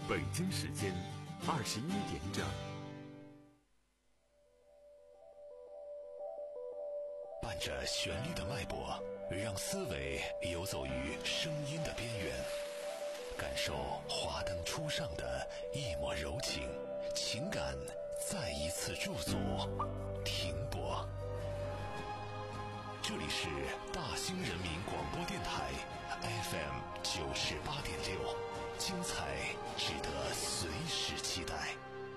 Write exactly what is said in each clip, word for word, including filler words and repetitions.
北京时间二十一点整。 伴着旋律的脉搏，让思维游走于声音的边缘，感受华灯初上的一抹柔情，情感再一次驻足停泊。这里是大兴人民广播电台 F M 九十八点六，精彩值得随时期待。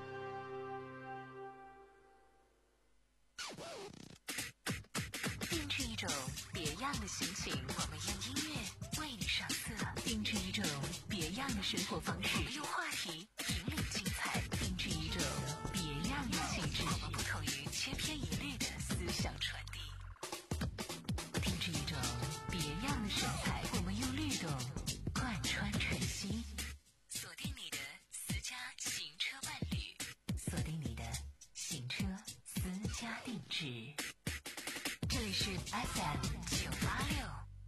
定制一种别样的心情，我们用音乐为你上色；定制一种别样的生活方式，我们用话题引领精彩；定制一种别样的气质，我们不同于千篇一律的思想传递；定制一种别样的神采，我们用律动贯穿晨曦。锁定你的私家行车伴侣，锁定你的行车私家定制。这里是 F M 九八六。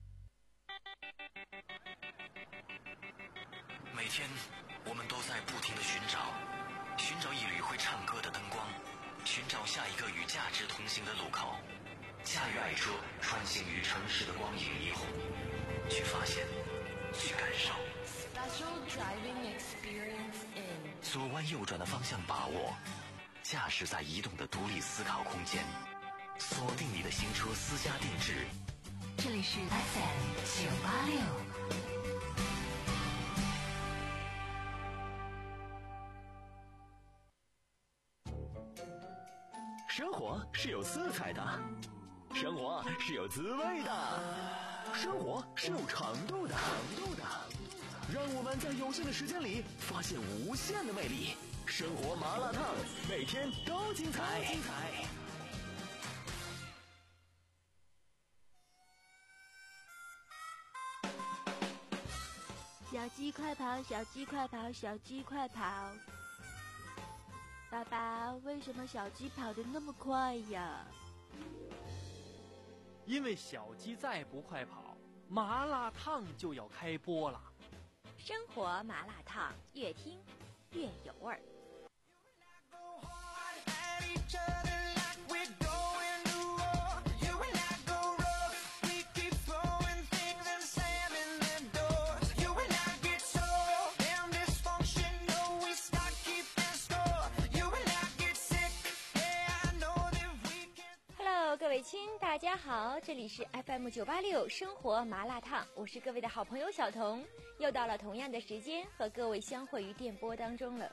每天我们都在不停地寻找，寻找一缕会唱歌的灯光，寻找下一个与价值同行的路口。驾驭爱车，穿行于城市的光影霓虹，去发现，去感受。 Special driving experience in 左弯右转的方向把握，驾驶在移动的独立思考空间。锁定你的新车私家定制， 这里是 F M 九八六。 生活是有色彩的，生活是有滋味的，生活是有长度的，长度的。让我们在有限的时间里发现无限的魅力。生活麻辣烫，每天都精彩，精彩。 小鸡快跑，小鸡快跑，小鸡快跑！爸爸，为什么小鸡跑得那么快呀？ 因为小鸡再不快跑，麻辣烫就要开播了。 生活麻辣烫，越听越有味儿。 各位亲，大家好，这里是 F M 九八六生活麻辣烫，我是各位的好朋友小彤，又到了同样的时间和各位相会于电波当中了。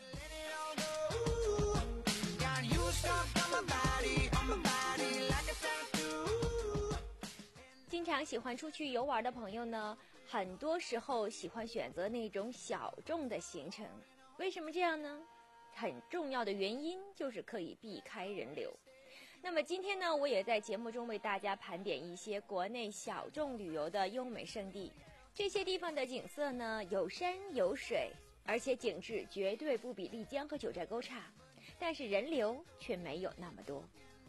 经常喜欢出去游玩的朋友呢，很多时候喜欢选择那种小众的行程，为什么这样呢？很重要的原因就是可以避开人流。那么今天呢，我也在节目中为大家盘点一些国内小众旅游的优美胜地。这些地方的景色呢，有山有水，而且景致绝对不比丽江和九寨沟差，但是人流却没有那么多。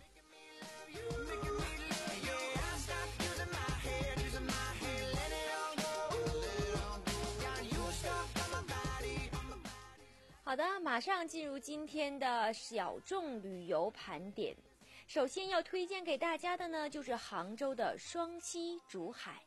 好的，马上进入今天的小众旅游盘点。首先要推荐给大家的呢，就是杭州的双溪竹海。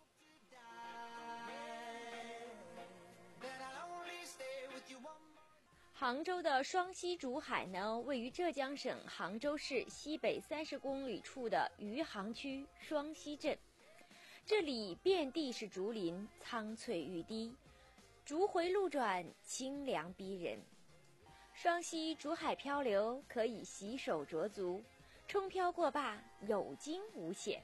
杭州的双溪竹海呢，位于浙江省杭州市西北三十公里处的余杭区双溪镇。这里遍地是竹林，苍翠欲滴，竹回路转，清凉逼人。双溪竹海漂流，可以洗手濯足，冲漂过坝，有惊无险。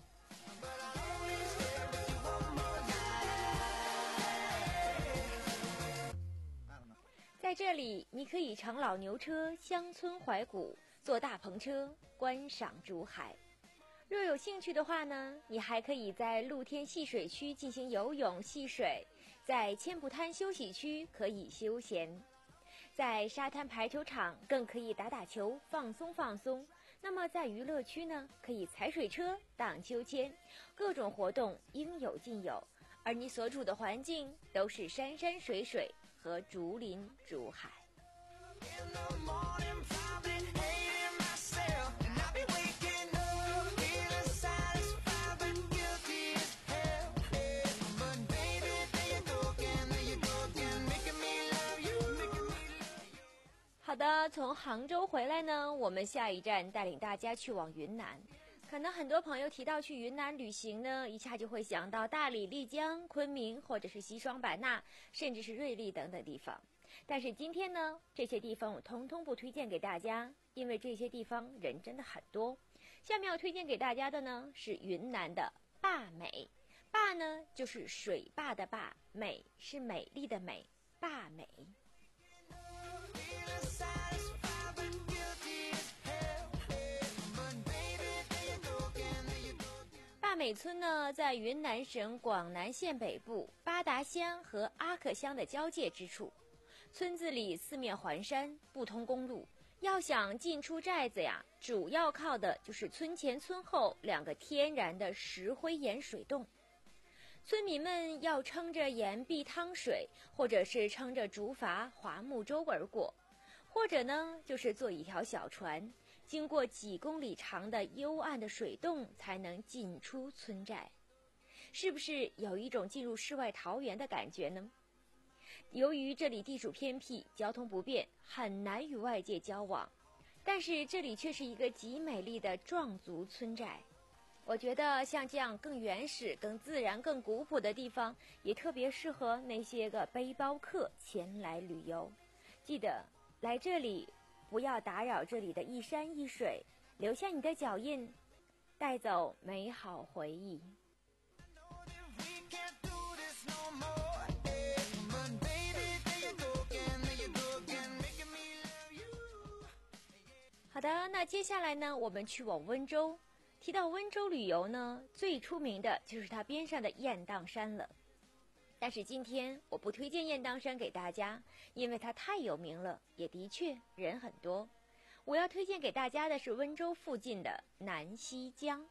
在这里，你可以乘老牛车乡村怀古，坐大篷车观赏竹海。若有兴趣的话呢，你还可以在露天戏水区进行游泳戏水，在千浦滩休息区可以休闲，在沙滩排球场更可以打打球放松放松。那么在娱乐区呢，可以踩水车荡秋千，各种活动应有尽有，而你所处的环境都是山山水水， 和竹林竹海。好的，从杭州回来呢，我们下一站带领大家去往云南。可能很多朋友提到去云南旅行呢，一下就会想到大理、丽江、昆明，或者是西双版纳，甚至是瑞丽等等地方。但是今天呢，这些地方我通通不推荐给大家，因为这些地方人真的很多。下面要推荐给大家的呢，是云南的坝美。坝呢，就是水坝的坝，美是美丽的美，坝美。坝美村呢，在云南省广南县北部巴达乡和阿克乡的交界之处。村子里四面环山，不通公路，要想进出寨子呀，主要靠的就是村前村后两个天然的石灰岩水洞。村民们要撑着岩壁趟水，或者是撑着竹筏划木舟而过，或者呢就是坐一条小船，经过几公里长的幽暗的水洞才能进出村寨。是不是有一种进入世外桃源的感觉呢？由于这里地处偏僻，交通不便，很难与外界交往，但是这里却是一个极美丽的壮族村寨。我觉得像这样更原始、更自然、更古朴的地方，也特别适合那些个背包客前来旅游。记得来这里，不要打扰这里的一山一水，留下你的脚印，带走美好回忆。好的，那接下来呢，我们去往温州。提到温州旅游呢，最出名的就是它边上的雁荡山了。但是今天我不推荐雁荡山给大家，因为它太有名了，也的确人很多。我要推荐给大家的是温州附近的南溪江。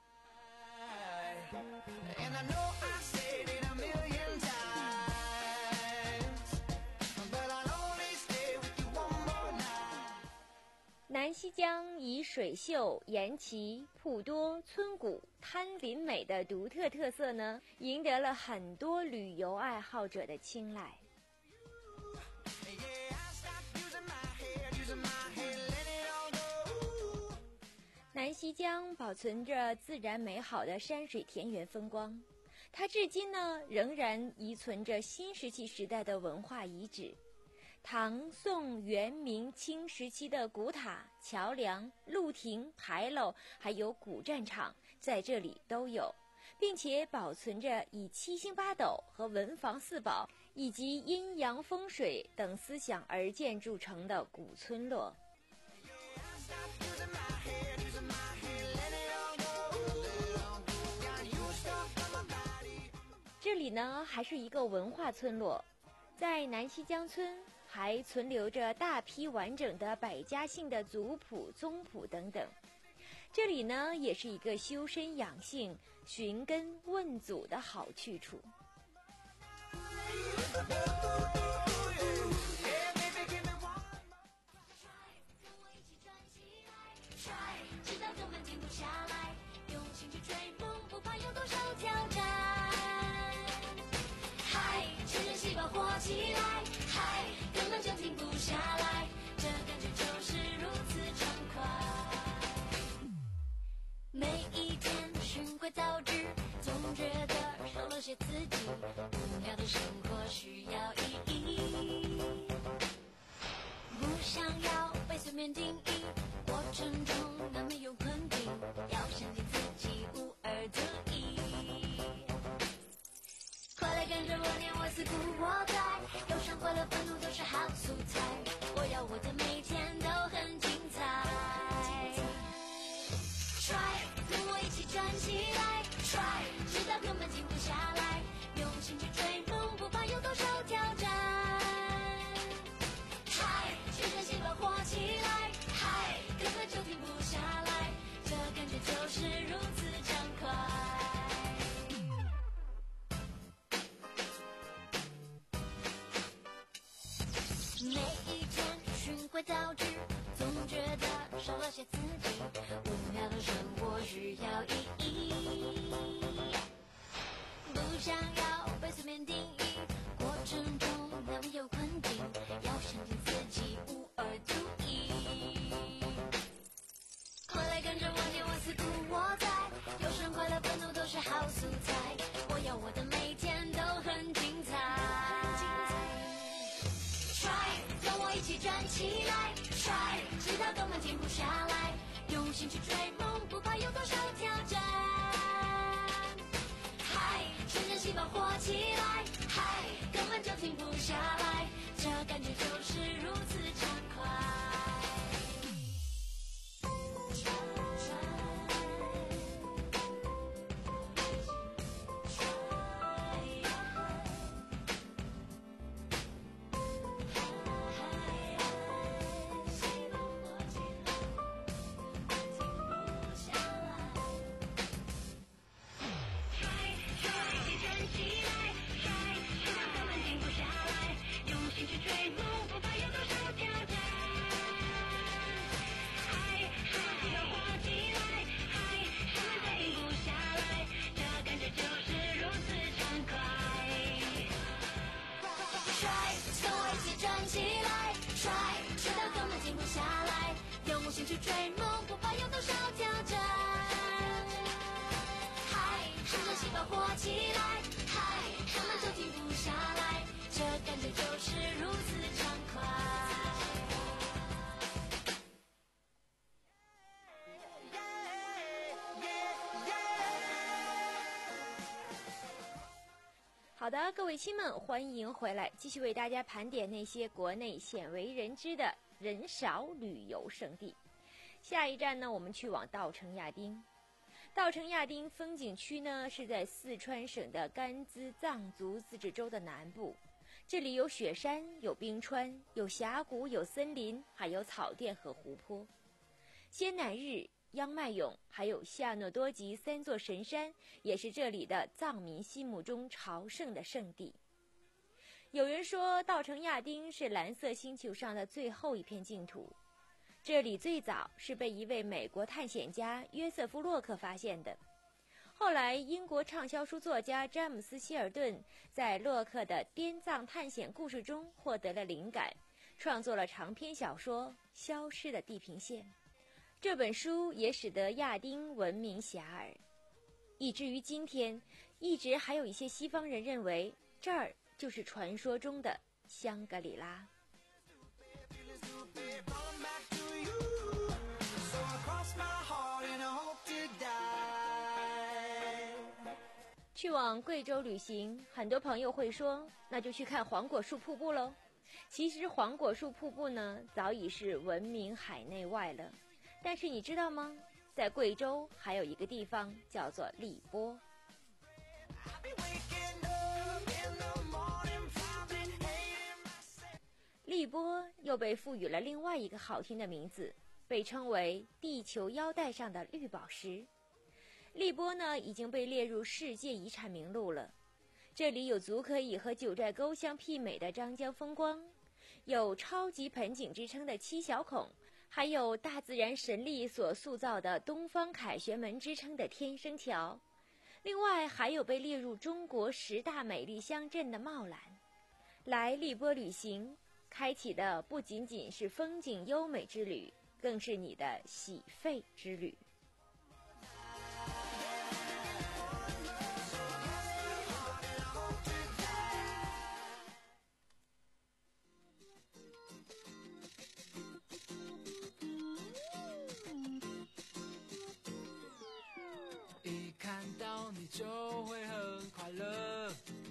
南溪江以水秀、岩奇、瀑多、村古、滩林美的独特特色呢，赢得了很多旅游爱好者的青睐。南溪江保存着自然美好的山水田园风光，它至今呢仍然遗存着新石器时代的文化遗址。唐、宋、元、明清时期的古塔、桥梁、路亭、牌楼，还有古战场，在这里都有，并且保存着以七星八斗和文房四宝以及阴阳风水等思想而建筑成的古村落。这里呢还是一个文化村落，在南溪江村还存留着大批完整的百家姓的族谱、宗谱等等。这里呢，也是一个修身养性、寻根问祖的好去处。 直到根本停不下来，用心去追梦，不怕有多少挑战。嗨，全身细胞活起来，嗨，根本就停不下来，这感觉就是如此畅快。每一天循规蹈矩，总觉得少了些刺激，无聊的生活需要意义。 想要被随便定义，过程中难免有困境，要相信自己无二独一。快来跟着我，念我思故我在，忧伤快乐愤怒都是好素材，我要我的每天都很精彩。Try， 跟我一起站起来 ，Try， 直到根本停不下来，用心去追梦，不怕有多少挑战。嗨，全身细胞活起来，嗨，根本就停不下来，这感觉就是如此畅快。去追梦，不怕有多少挑战。嗨，全身细胞活起来，嗨，根本就停不下来，这感觉就是如此畅快。 好的，各位亲们，欢迎回来，继续为大家盘点那些国内鲜为人知的人少旅游胜地。下一站呢，我们去往稻城亚丁。稻城亚丁风景区呢是在四川省的甘孜藏族自治州的南部，这里有雪山，有冰川，有峡谷，有森林，还有草甸和湖泊。仙乃日、央麦勇还有夏诺多吉三座神山也是这里的藏民心目中朝圣的圣地。有人说稻城亚丁是蓝色星球上的最后一片净土，这里最早是被一位美国探险家约瑟夫·洛克发现的。后来英国畅销书作家詹姆斯·希尔顿在洛克的滇藏探险故事中获得了灵感，创作了长篇小说《消失的地平线》。这本书也使得亚丁闻名遐迩，以至于今天一直还有一些西方人认为这儿就是传说中的香格里拉。去往贵州旅行，很多朋友会说，那就去看黄果树瀑布喽。其实黄果树瀑布呢，早已是闻名海内外了。但是你知道吗？在贵州还有一个地方叫做荔波。荔波又被赋予了另外一个好听的名字，被称为地球腰带上的绿宝石。荔波呢已经被列入世界遗产名录了。这里有足可以和九寨沟相媲美的张江风光，有超级盆景之称的七小孔，还有大自然神力所塑造的东方凯旋门之称的天生桥。另外还有被列入中国十大美丽乡镇的茂兰。来荔波旅行，开启的不仅仅是风景优美之旅，更是你的洗肺之旅。 一看到你就会很快乐，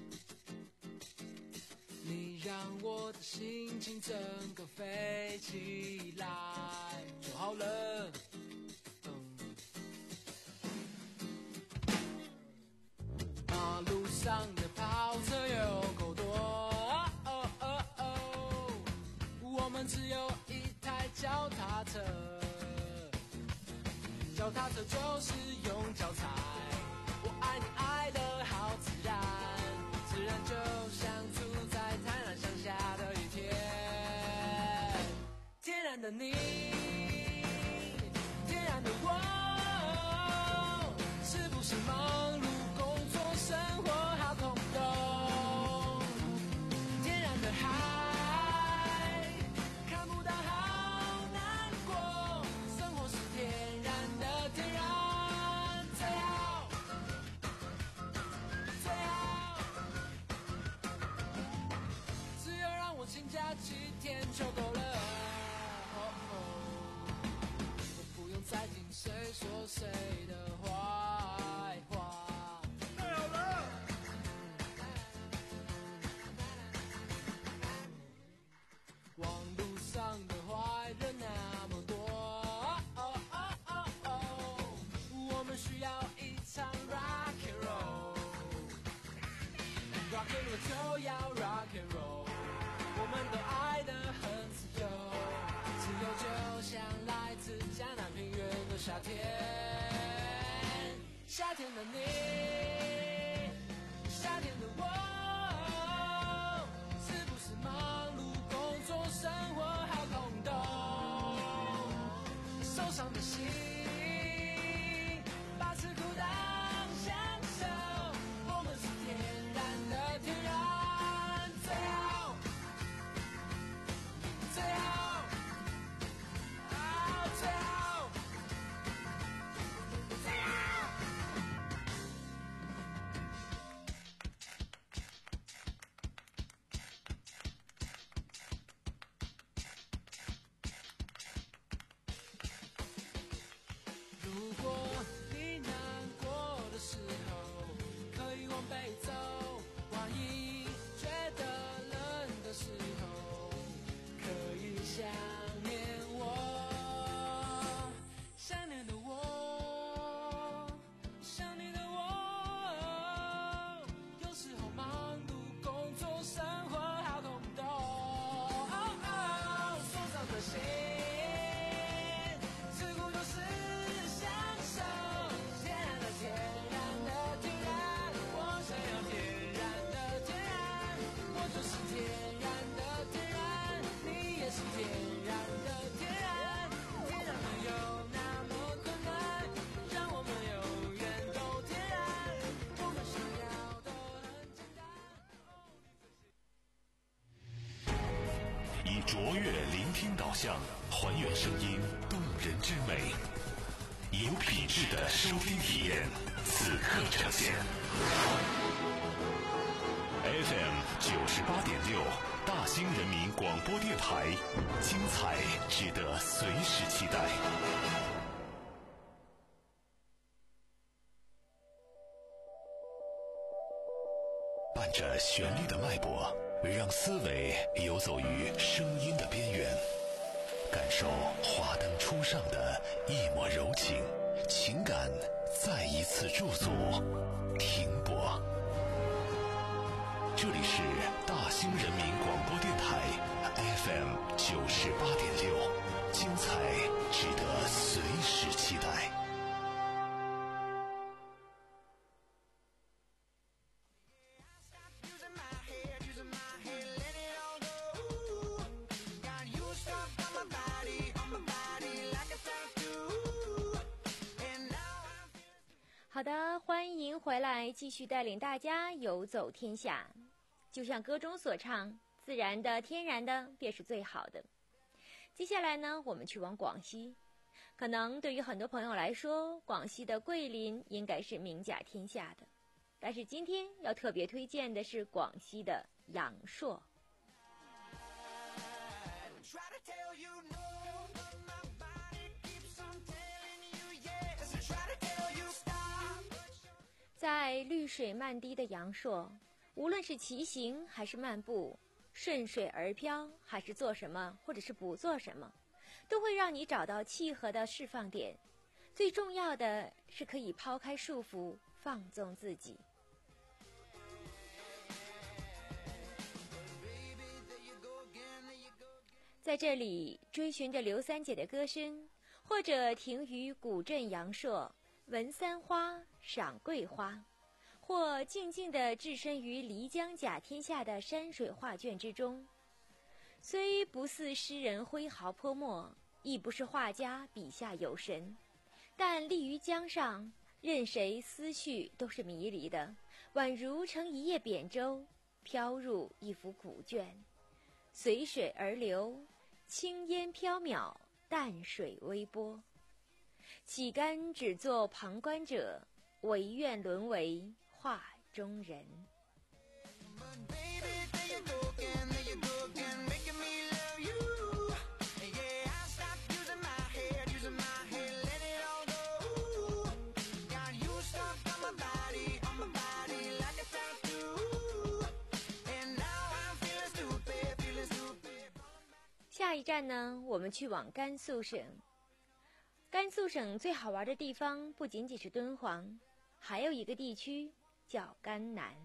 你让我的心情整个飞起来就好了。嗯，马路上的跑车有够多，哦哦哦哦，我们只有一台脚踏车，脚踏车就是用脚踩，我爱你爱得好自然，自然就像住在台南乡下的一天，天然的你，天然的我，是不是忙碌工作生活好痛我请假七天就够了。哦哦，我不用再听谁说谁的坏话。太好了！网路上的坏人那么多，哦哦哦哦，我们需要一场 rock and roll。Rock and roll 就要 rock and roll， 我们都爱得很自由，自由就像来自江南平原的夏天，夏天的你，夏天的我，是不是忙碌工作生活好空洞？受伤的心，把吃苦当享受，我们是天然的天然，最好最好啊最好最好。如果你难过的时候，可以往北走；万一觉得冷的时候，可以想念我，想念的我，想念的我。有时候忙碌工作生活好空洞，哦哦，受伤的心，吃苦就是享受，天然的天然的天然，我想要天然的天然，我就是天然的天然，你也是天然的天然，天然没有那么困难，让我们永远都天然，我们想要的很简单。 以卓越聆听导向，还原声音动人之美，有品质的收听体验，此刻呈现。F M 九十八点六，大兴人民广播电台，精彩值得随时期待。伴着旋律的脉搏，让思维游走于声音的边缘，感受华灯初上的一抹柔情，情感再一次驻足停泊。这里是大兴人民广播电台 F M 九十八点六，精彩值得随时期待。 好的，欢迎回来，继续带领大家游走天下。就像歌中所唱，自然的、天然的便是最好的。接下来呢，我们去往广西。可能对于很多朋友来说，广西的桂林应该是名甲天下的。但是今天要特别推荐的是广西的阳朔。在绿水漫堤的阳朔，无论是骑行还是漫步，顺水而漂还是做什么或者是不做什么，都会让你找到契合的释放点。最重要的是可以抛开束缚，放纵自己。在这里追寻着刘三姐的歌声，或者停于古镇阳朔，闻三花，赏桂花，或静静地置身于漓江甲天下的山水画卷之中。虽不似诗人挥毫泼墨，亦不是画家笔下有神，但立于江上，任谁思绪都是迷离的，宛如乘一叶扁舟，飘入一幅古卷，随水而流，轻烟缥缈，淡水微波。岂甘只做旁观者，唯愿沦为画中人。 下一站呢，我们去往甘肃省。甘肃省最好玩的地方不仅仅是敦煌，还有一个地区叫甘南。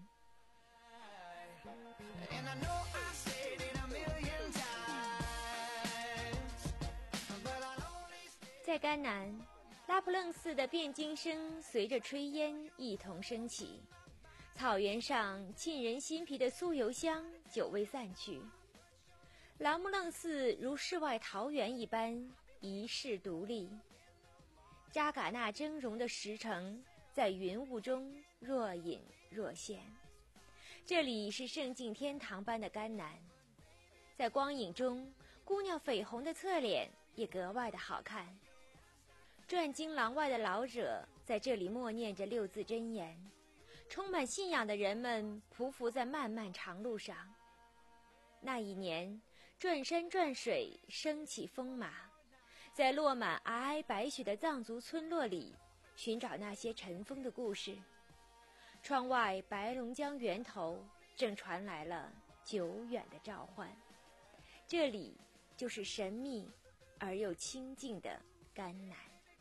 在甘南，拉卜楞寺的辩经声随着炊烟一同升起，草原上沁人心脾的酥油香久未散去。拉卜楞寺如世外桃源一般一世独立，扎尕那峥嵘的石城在云雾中若隐若现。这里是圣境天堂般的甘南，在光影中，姑娘绯红的侧脸也格外的好看。转经廊外的老者在这里默念着六字真言，充满信仰的人们匍匐在漫漫长路上。那一年，转山转水，升起风马，在落满皑皑白雪的藏族村落里，寻找那些尘封的故事。窗外白龙江源头正传来了久远的召唤，这里就是神秘而又清静的甘南。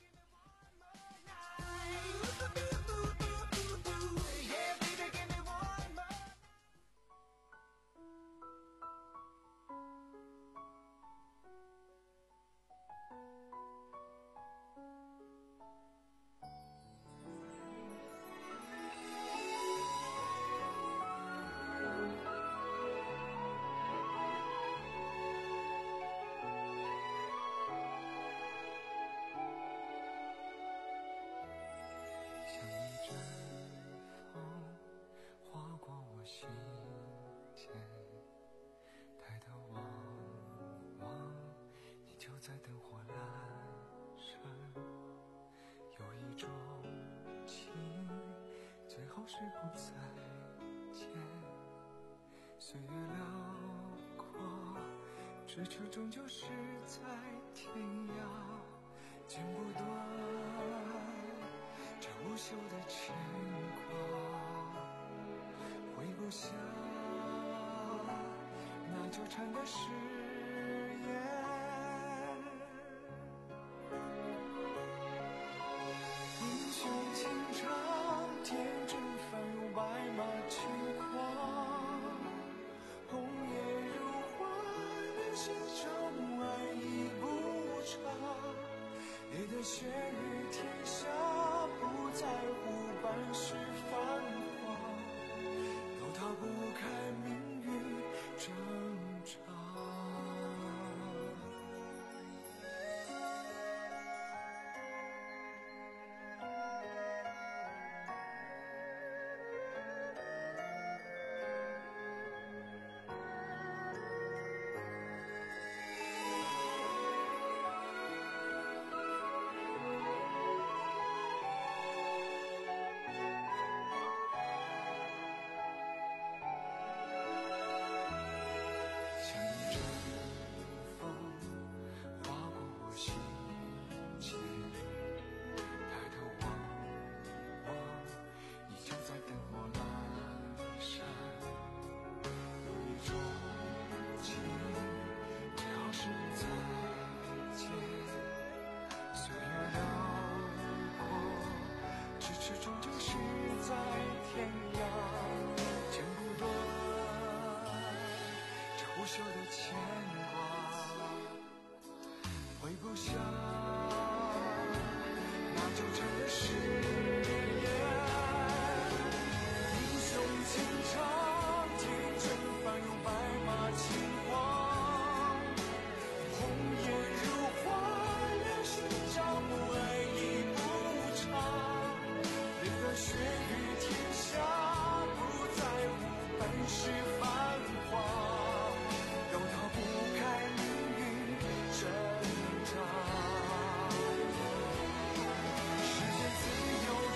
在灯火阑珊，有一种情，最后是不再见。岁月辽阔，咫尺终究是在天涯，剪不断这无休的牵挂，挥不下那纠缠的誓言。英雄情长，天真翻涌白马轻狂，红叶如花，人心朝暮，爱已不长。烈的血与天下，不在乎半世繁华，都逃不开命运挣扎。挥不下那纠缠的誓言，英雄情长，天真翻涌白马轻狂，红颜如花，人心朝暮，爱已不长。烈的血与天下，不在乎半世繁华，都逃不开命运挣扎。世界自由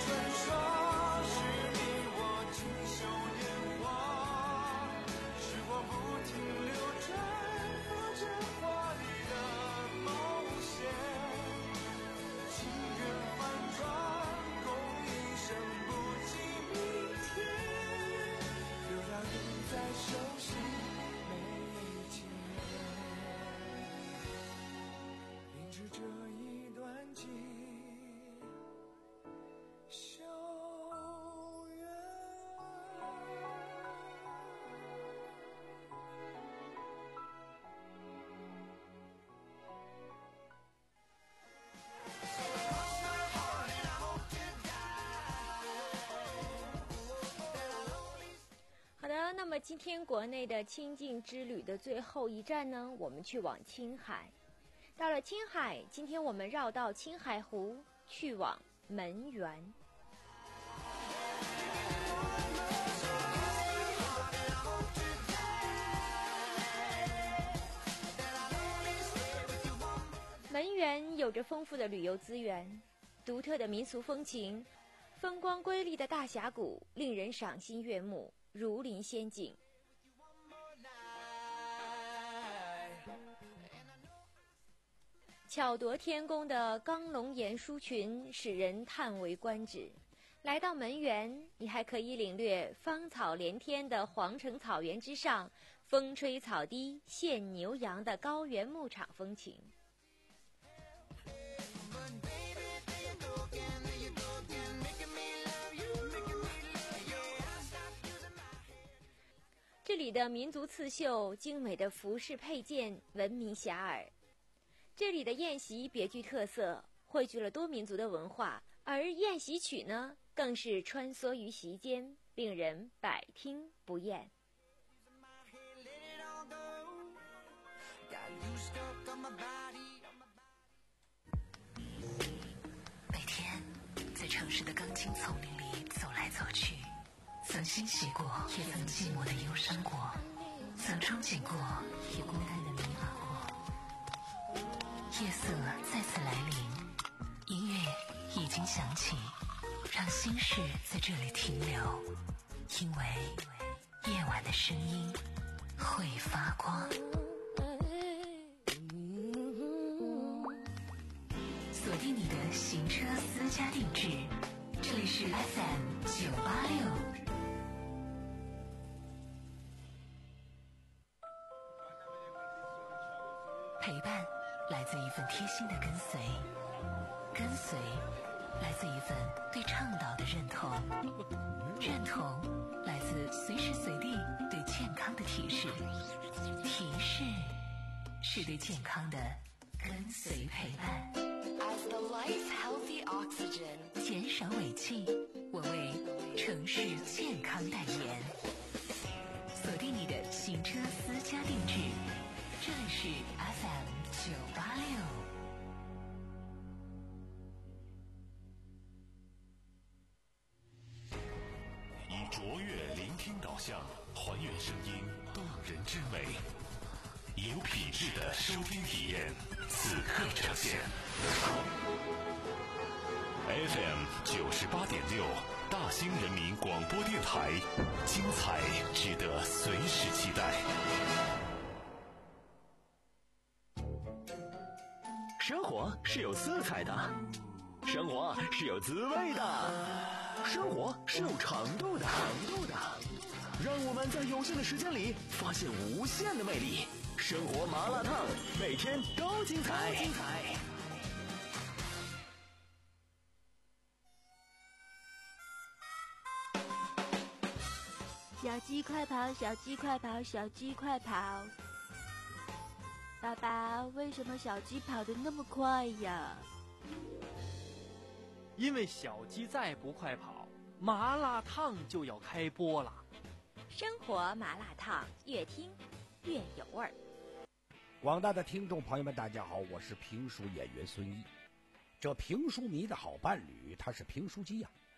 天国内的清境之旅的最后一站呢，我们去往青海。到了青海，今天我们绕到青海湖，去往门源。门源有着丰富的旅游资源，独特的民俗风情，风光瑰丽的大峡谷，令人赏心悦目，如临仙境。巧夺天工的钢龙岩书群使人叹为观止。来到门源，你还可以领略芳草连天的黄城草原之上，风吹草低现牛羊的高原牧场风情。这里的民族刺绣、精美的服饰配件闻名遐迩。这里的宴席别具特色，汇聚了多民族的文化，而宴席曲呢，更是穿梭于席间，令人百听不厌。 每天在城市的钢筋丛林里走来走去，曾欣喜过，也曾寂寞的忧伤过，曾憧憬过，也孤单的迷茫过。夜色再次来临，音乐已经响起，让心事在这里停留，因为夜晚的声音会发光。锁定你的行车私家定制，这里是 F M 九八六。陪伴来自一份贴心的跟随，跟随来自一份对倡导的认同，认同来自随时随地对健康的提示，提示是对健康的跟随陪伴。As the life healthy oxygen， 减少尾气，我为城市健康代言。锁定你的行车私家定制，这里是 F M 九八六。 以卓越聆听导向，还原声音动人之美，以有品质的收听体验，此刻呈现。F M 九十八点六，大兴人民广播电台，精彩值得随时期待。 生活是有色彩的，生活是有滋味的，生活是有长度的，长度的。让我们在有限的时间里发现无限的魅力。生活麻辣烫，每天都精彩。精彩。 小鸡快跑，小鸡快跑，小鸡快跑！爸爸，为什么小鸡跑得那么快呀？ 因为小鸡再不快跑，麻辣烫就要开播了。 生活麻辣烫，越听越有味儿。 广大的听众朋友们，大家好，我是评书演员孙一。这评书迷的好伴侣，他是评书机呀、啊。